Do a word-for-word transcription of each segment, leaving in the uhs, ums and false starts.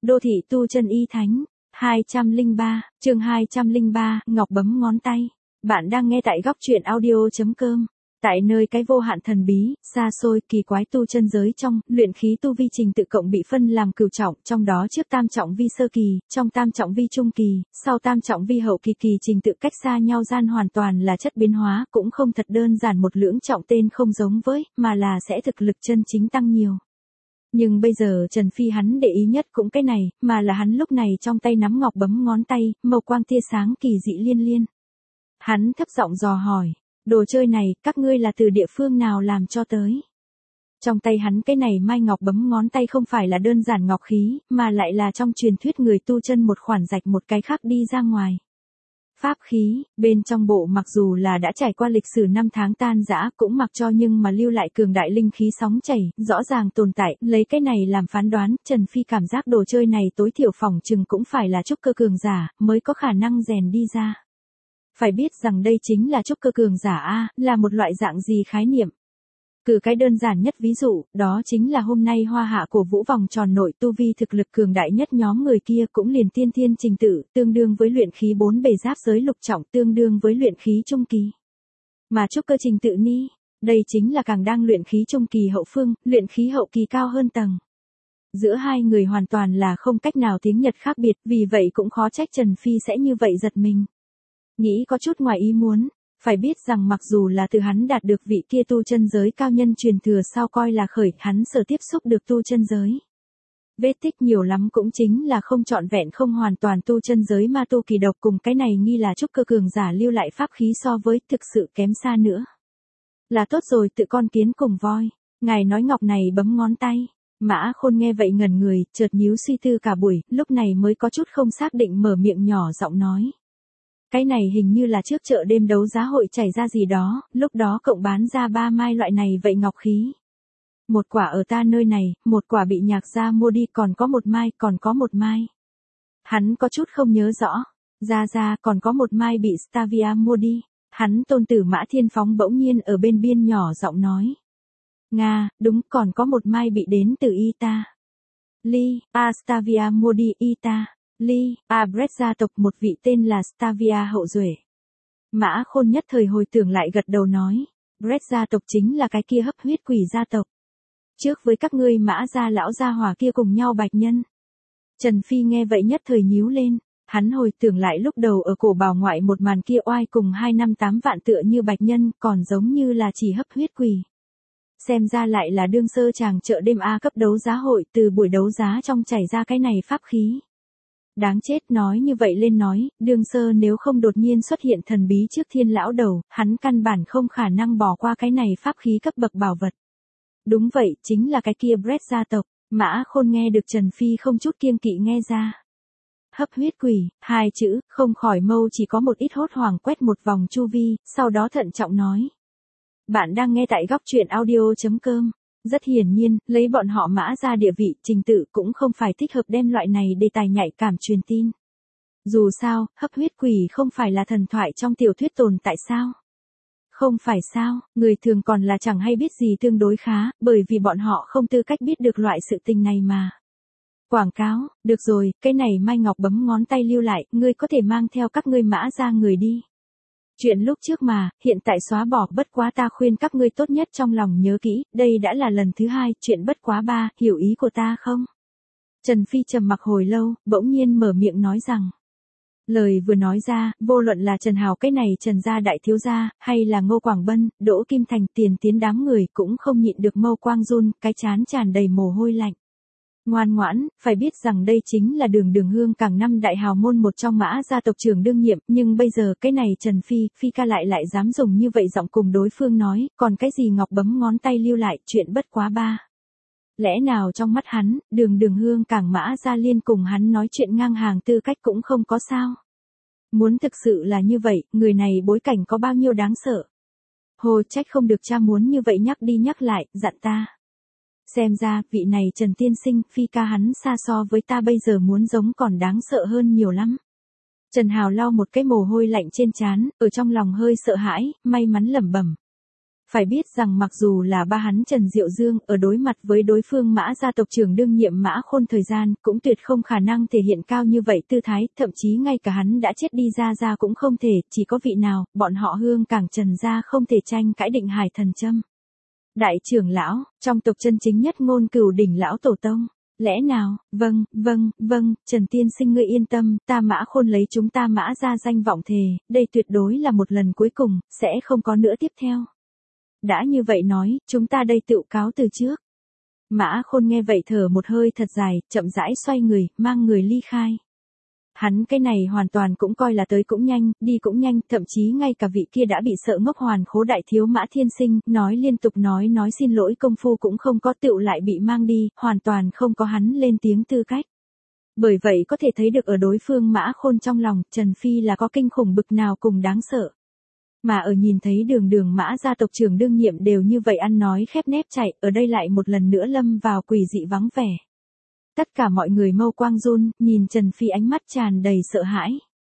Đô thị tu chân y thánh, hai trăm lẻ ba, chương hai trăm lẻ ba, Ngọc bấm ngón tay. Bạn đang nghe tại góc truyện audio.com. Tại nơi cái vô hạn thần bí, xa xôi, kỳ quái tu chân giới trong, luyện khí tu vi trình tự cộng bị phân làm cửu trọng, trong đó trước tam trọng vi sơ kỳ, trong tam trọng vi trung kỳ, sau tam trọng vi hậu kỳ kỳ trình tự cách xa nhau gian hoàn toàn là chất biến hóa, cũng không thật đơn giản một lưỡng trọng tên không giống với, mà là sẽ thực lực chân chính tăng nhiều. Nhưng bây giờ Trần Phi hắn để ý nhất cũng cái này, mà là hắn lúc này trong tay nắm ngọc bấm ngón tay, màu quang tia sáng kỳ dị liên liên. Hắn thấp giọng dò hỏi, đồ chơi này, các ngươi là từ địa phương nào làm cho tới? Trong tay hắn cái này mai ngọc bấm ngón tay không phải là đơn giản ngọc khí, mà lại là trong truyền thuyết người tu chân một khoản rạch một cái khác đi ra ngoài. Pháp khí, bên trong bộ mặc dù là đã trải qua lịch sử năm tháng tan rã cũng mặc cho nhưng mà lưu lại cường đại linh khí sóng chảy, rõ ràng tồn tại, lấy cái này làm phán đoán, Trần Phi cảm giác đồ chơi này tối thiểu phỏng chừng cũng phải là trúc cơ cường giả, mới có khả năng rèn đi ra. Phải biết rằng đây chính là trúc cơ cường giả A, là một loại dạng gì khái niệm. Cử cái đơn giản nhất ví dụ, đó chính là hôm nay hoa hạ của vũ vòng tròn nội tu vi thực lực cường đại nhất nhóm người kia cũng liền tiên thiên trình tự, tương đương với luyện khí bốn bề giáp giới lục trọng tương đương với luyện khí trung kỳ. Mà trúc cơ trình tự ni, đây chính là càng đang luyện khí trung kỳ hậu phương, luyện khí hậu kỳ cao hơn tầng. Giữa hai người hoàn toàn là không cách nào tiếng Nhật khác biệt, vì vậy cũng khó trách Trần Phi sẽ như vậy giật mình. Nghĩ có chút ngoài ý muốn. Phải biết rằng mặc dù là từ hắn đạt được vị kia tu chân giới cao nhân truyền thừa sau coi là khởi, hắn sở tiếp xúc được tu chân giới. Vết tích nhiều lắm cũng chính là không trọn vẹn không hoàn toàn tu chân giới ma tu kỳ độc cùng cái này nghi là trúc cơ cường giả lưu lại pháp khí so với thực sự kém xa nữa. Là tốt rồi tự con kiến cùng voi, ngài nói ngọc này bấm ngón tay. Mã Khôn nghe vậy ngẩn người, chợt nhíu suy tư cả buổi, lúc này mới có chút không xác định mở miệng nhỏ giọng nói. Cái này hình như là trước chợ đêm đấu giá hội chảy ra gì đó, lúc đó cộng bán ra ba mai loại này vậy ngọc khí. Một quả ở ta nơi này, một quả bị nhạc gia mua đi, còn có một mai, còn có một mai. Hắn có chút không nhớ rõ. Ra ra còn có một mai bị Stavia mua đi. Hắn tôn tử Mã Thiên Phóng bỗng nhiên ở bên biên nhỏ giọng nói. Nga, đúng, còn có một mai bị đến từ Ita. Ly, A Stavia mua đi Ita. Ly, A Brett gia tộc một vị tên là Stavia hậu duệ. Mã Khôn nhất thời hồi tưởng lại gật đầu nói. Brett gia tộc chính là cái kia hấp huyết quỷ gia tộc. Trước với các ngươi Mã gia lão gia hỏa kia cùng nhau bạch nhân. Trần Phi nghe vậy nhất thời nhíu lên. Hắn hồi tưởng lại lúc đầu ở cổ bào ngoại một màn kia oai cùng hai năm tám vạn tựa như bạch nhân còn giống như là chỉ hấp huyết quỷ. Xem ra lại là đương sơ chàng chợ đêm A cấp đấu giá hội từ buổi đấu giá trong chảy ra cái này pháp khí. Đáng chết, nói như vậy lên nói, đương sơ nếu không đột nhiên xuất hiện thần bí trước thiên lão đầu, hắn căn bản không khả năng bỏ qua cái này pháp khí cấp bậc bảo vật. Đúng vậy, chính là cái kia Brett gia tộc. Mã Khôn nghe được Trần Phi không chút kiêng kỵ nghe ra. Hấp huyết quỷ, hai chữ, không khỏi mâu chỉ có một ít hốt hoảng quét một vòng chu vi, sau đó thận trọng nói. Bạn đang nghe tại góc truyện audio.com. Rất hiển nhiên, lấy bọn họ Mã ra địa vị, trình tự cũng không phải thích hợp đem loại này đề tài nhạy cảm truyền tin. Dù sao, hấp huyết quỷ không phải là thần thoại trong tiểu thuyết tồn tại sao? Không phải sao, người thường còn là chẳng hay biết gì tương đối khá, bởi vì bọn họ không tư cách biết được loại sự tình này mà. Quảng cáo, được rồi, cái này Mai Ngọc bấm ngón tay lưu lại, ngươi có thể mang theo các ngươi Mã ra người đi. Chuyện lúc trước mà, hiện tại xóa bỏ, bất quá ta khuyên các ngươi tốt nhất trong lòng nhớ kỹ, đây đã là lần thứ hai, chuyện bất quá ba, hiểu ý của ta không? Trần Phi trầm mặc hồi lâu, bỗng nhiên mở miệng nói rằng. Lời vừa nói ra, vô luận là Trần Hào cái này Trần gia đại thiếu gia, hay là Ngô Quảng Bân, Đỗ Kim Thành, Tiền Tiến đám người cũng không nhịn được mâu quang run, cái chán tràn đầy mồ hôi lạnh. Ngoan ngoãn, phải biết rằng đây chính là đường đường hương cảng năm đại hào môn một trong Mã gia tộc trưởng đương nhiệm, nhưng bây giờ cái này Trần Phi, Phi ca lại lại dám dùng như vậy giọng cùng đối phương nói, còn cái gì ngọc bấm ngón tay lưu lại, chuyện bất quá ba. Lẽ nào trong mắt hắn, đường đường hương cảng Mã gia liên cùng hắn nói chuyện ngang hàng tư cách cũng không có sao. Muốn thực sự là như vậy, người này bối cảnh có bao nhiêu đáng sợ. Hồ trách không được cha muốn như vậy nhắc đi nhắc lại, dặn ta. Xem ra, vị này Trần Tiên Sinh, Phi ca hắn xa so với ta bây giờ muốn giống còn đáng sợ hơn nhiều lắm. Trần Hào lau một cái mồ hôi lạnh trên trán, ở trong lòng hơi sợ hãi, may mắn lẩm bẩm. Phải biết rằng mặc dù là ba hắn Trần Diệu Dương ở đối mặt với đối phương Mã gia tộc trưởng đương nhiệm Mã Khôn thời gian cũng tuyệt không khả năng thể hiện cao như vậy tư thái, thậm chí ngay cả hắn đã chết đi ra ra cũng không thể, chỉ có vị nào, bọn họ Hương Cảng Trần gia không thể tranh cãi định hải thần châm. Đại trưởng lão, trong tộc chân chính nhất ngôn cửu đỉnh lão tổ tông. Lẽ nào, vâng, vâng, vâng, Trần tiên sinh ngươi yên tâm, ta Mã Khôn lấy chúng ta Mã ra danh vọng thề, đây tuyệt đối là một lần cuối cùng, sẽ không có nữa tiếp theo. Đã như vậy nói, chúng ta đây tự cáo từ trước. Mã Khôn nghe vậy thở một hơi thật dài, chậm rãi xoay người, mang người ly khai. Hắn cái này hoàn toàn cũng coi là tới cũng nhanh, đi cũng nhanh, thậm chí ngay cả vị kia đã bị sợ ngốc hoàn khố đại thiếu Mã Thiên Sinh, nói liên tục nói nói xin lỗi công phu cũng không có, tựu lại bị mang đi, hoàn toàn không có hắn lên tiếng tư cách. Bởi vậy có thể thấy được ở đối phương Mã Khôn trong lòng, Trần Phi là có kinh khủng bực nào cùng đáng sợ. Mà ở nhìn thấy đường đường Mã gia tộc trưởng đương nhiệm đều như vậy ăn nói khép nép chạy, ở đây lại một lần nữa lâm vào quỷ dị vắng vẻ. Tất cả mọi người mâu quang run, nhìn Trần Phi ánh mắt tràn đầy sợ hãi.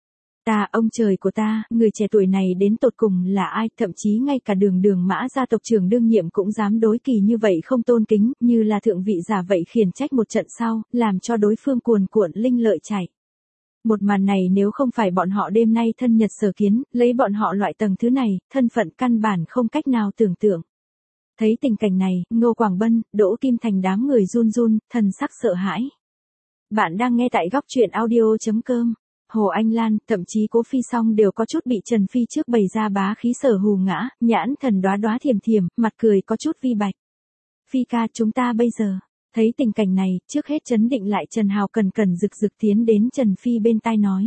Ta, ông trời của ta, người trẻ tuổi này đến tột cùng là ai, thậm chí ngay cả đường đường Mã gia tộc trưởng đương nhiệm cũng dám đối kỳ như vậy không tôn kính, như là thượng vị giả vậy khiển trách một trận sau, làm cho đối phương cuồn cuộn linh lợi chảy. Một màn này nếu không phải bọn họ đêm nay thân nhật sở kiến, lấy bọn họ loại tầng thứ này, thân phận căn bản không cách nào tưởng tượng. Thấy tình cảnh này, Ngô Quảng Bân, Đỗ Kim Thành đám người run run, thần sắc sợ hãi. Bạn đang nghe tại góc truyện audio chấm com. Hồ Anh Lan, thậm chí Cố Phi Song đều có chút bị Trần Phi trước bày ra bá khí sở hù ngã, nhãn thần đóa đóa thiềm thiềm, mặt cười có chút vi bạch. Phi ca, chúng ta bây giờ. Thấy tình cảnh này, trước hết trấn định lại Trần Hào cần cần rực rực tiến đến Trần Phi bên tai nói.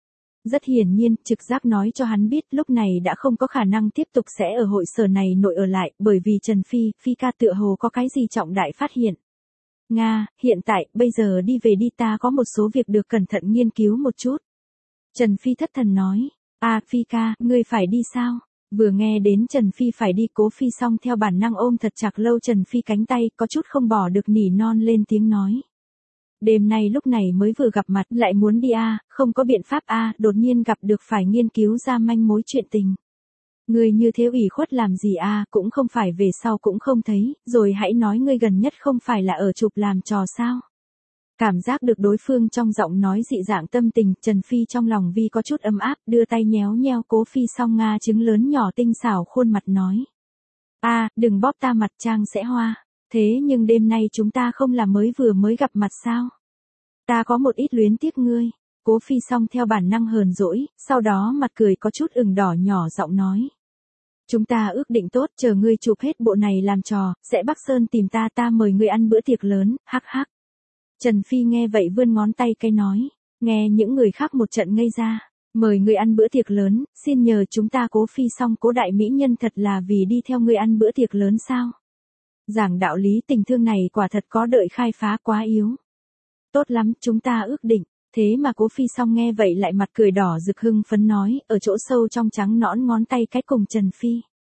Rất hiển nhiên, trực giác nói cho hắn biết lúc này đã không có khả năng tiếp tục sẽ ở hội sở này nội ở lại, bởi vì Trần Phi, Phi ca tựa hồ có cái gì trọng đại phát hiện. Nga, hiện tại, bây giờ đi về đi, ta có một số việc được cẩn thận nghiên cứu một chút. Trần Phi thất thần nói, à Phi ca, ngươi phải đi sao? Vừa nghe đến Trần Phi phải đi, Cố Phi Song theo bản năng ôm thật chặt lâu Trần Phi cánh tay, có chút không bỏ được nỉ non lên tiếng nói. Đêm nay lúc này mới vừa gặp mặt, lại muốn đi a, à, không có biện pháp a, à, đột nhiên gặp được phải nghiên cứu ra manh mối chuyện tình. Ngươi như thế ủy khuất làm gì a, à, cũng không phải về sau cũng không thấy, rồi hãy nói ngươi gần nhất không phải là ở chụp làm trò sao. Cảm giác được đối phương trong giọng nói dị dạng tâm tình, Trần Phi trong lòng vi có chút ấm áp, đưa tay nhéo nheo Cố Phi Song Nga trứng lớn nhỏ tinh xảo khuôn mặt nói. A, à, đừng bóp ta mặt, trang sẽ hoa. Thế nhưng đêm nay chúng ta không là mới vừa mới gặp mặt sao? Ta có một ít luyến tiếc ngươi. Cố Phi Song theo bản năng hờn dỗi, sau đó mặt cười có chút ửng đỏ nhỏ giọng nói. Chúng ta ước định tốt, chờ ngươi chụp hết bộ này làm trò, sẽ Bắc Sơn tìm ta, ta mời ngươi ăn bữa tiệc lớn, hắc hắc. Trần Phi nghe vậy vươn ngón tay cái nói, nghe những người khác một trận ngây ra, mời ngươi ăn bữa tiệc lớn, xin nhờ chúng ta Cố Phi Song Cố đại mỹ nhân thật là vì đi theo ngươi ăn bữa tiệc lớn sao? Giảng đạo lý tình thương này quả thật có đợi khai phá quá yếu. Tốt lắm, chúng ta ước định. Thế mà Cố Phi Song nghe vậy lại mặt cười đỏ rực hưng phấn nói, ở chỗ sâu trong trắng nõn ngón tay cái cùng Trần Phi.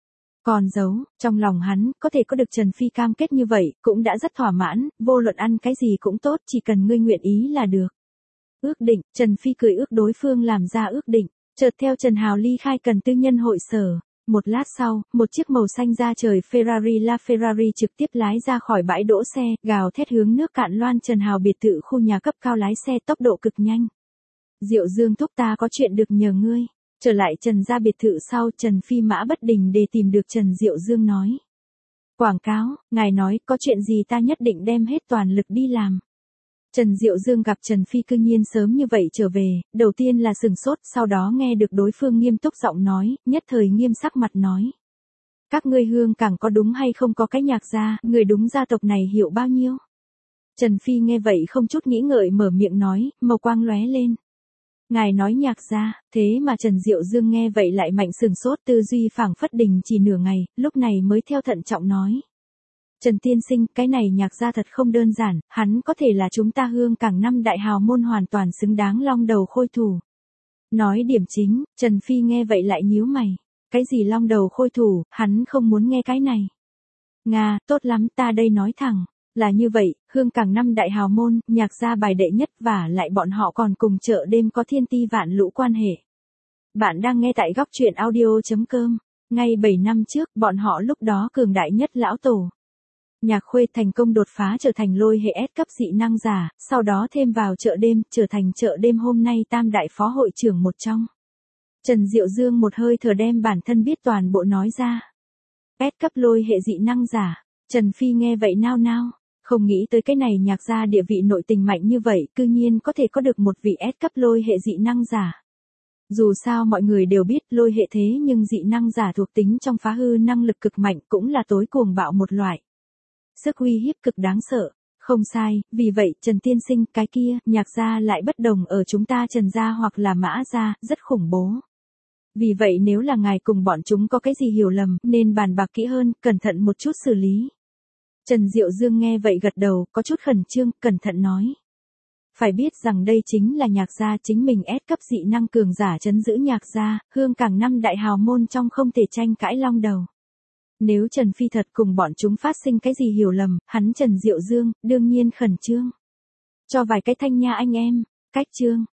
Còn giấu, trong lòng hắn, có thể có được Trần Phi cam kết như vậy, cũng đã rất thỏa mãn, vô luận ăn cái gì cũng tốt, chỉ cần ngươi nguyện ý là được. Ước định, Trần Phi cười ước đối phương làm ra ước định, chợt theo Trần Hào ly khai cần tư nhân hội sở. Một lát sau, một chiếc màu xanh da trời Ferrari La Ferrari trực tiếp lái ra khỏi bãi đỗ xe, gào thét hướng nước Cạn Loan Trần Hào biệt thự khu nhà cấp cao lái xe tốc độ cực nhanh. Diệu Dương thúc, ta có chuyện được nhờ ngươi. Trở lại Trần gia biệt thự sau, Trần Phi mã bất đình để tìm được Trần Diệu Dương nói. Quảng cáo, ngài nói, có chuyện gì ta nhất định đem hết toàn lực đi làm. Trần Diệu Dương gặp Trần Phi cư nhiên sớm như vậy trở về, đầu tiên là sừng sốt, sau đó nghe được đối phương nghiêm túc giọng nói, nhất thời nghiêm sắc mặt nói. Các ngươi Hương Cảng có đúng hay không có cái nhạc gia, người đúng gia tộc này hiểu bao nhiêu? Trần Phi nghe vậy không chút nghĩ ngợi mở miệng nói, màu quang lóe lên. Ngài nói nhạc gia, thế mà Trần Diệu Dương nghe vậy lại mạnh sừng sốt, tư duy phảng phất đình chỉ nửa ngày, lúc này mới theo thận trọng nói. Trần tiên sinh, cái này nhạc gia thật không đơn giản, hắn có thể là chúng ta Hương Cảng năm đại hào môn hoàn toàn xứng đáng long đầu khôi thủ. Nói điểm chính, Trần Phi nghe vậy lại nhíu mày. Cái gì long đầu khôi thủ, hắn không muốn nghe cái này. Nga, tốt lắm, ta đây nói thẳng. Là như vậy, Hương Cảng năm đại hào môn, nhạc gia bài đệ nhất và lại bọn họ còn cùng chợ đêm có thiên ti vạn lũ quan hệ. Bạn đang nghe tại góc truyện audio chấm com. Ngay bảy năm trước, bọn họ lúc đó cường đại nhất lão tổ. Nhạc Khuê thành công đột phá trở thành lôi hệ S cấp dị năng giả, sau đó thêm vào chợ đêm, trở thành chợ đêm hôm nay tam đại phó hội trưởng một trong. Trần Diệu Dương một hơi thở đem bản thân biết toàn bộ nói ra. S cấp lôi hệ dị năng giả, Trần Phi nghe vậy nao nao, không nghĩ tới cái này nhạc gia địa vị nội tình mạnh như vậy, cư nhiên có thể có được một vị S cấp lôi hệ dị năng giả. Dù sao mọi người đều biết lôi hệ thế nhưng dị năng giả thuộc tính trong phá hư năng lực cực mạnh cũng là tối cuồng bạo một loại. Sức uy hiếp cực đáng sợ, không sai, vì vậy Trần Tiên Sinh cái kia, nhạc gia lại bất đồng ở chúng ta Trần gia hoặc là Mã gia, rất khủng bố. Vì vậy nếu là ngài cùng bọn chúng có cái gì hiểu lầm, nên bàn bạc kỹ hơn, cẩn thận một chút xử lý. Trần Diệu Dương nghe vậy gật đầu, có chút khẩn trương, cẩn thận nói. Phải biết rằng đây chính là nhạc gia chính mình S cấp dị năng cường giả trấn giữ nhạc gia, hương cảng năm đại hào môn trong không thể tranh cãi long đầu. Nếu Trần Phi thật cùng bọn chúng phát sinh cái gì hiểu lầm, hắn Trần Diệu Dương, đương nhiên khẩn trương. Cho vài cái thanh nha anh em, cách trương.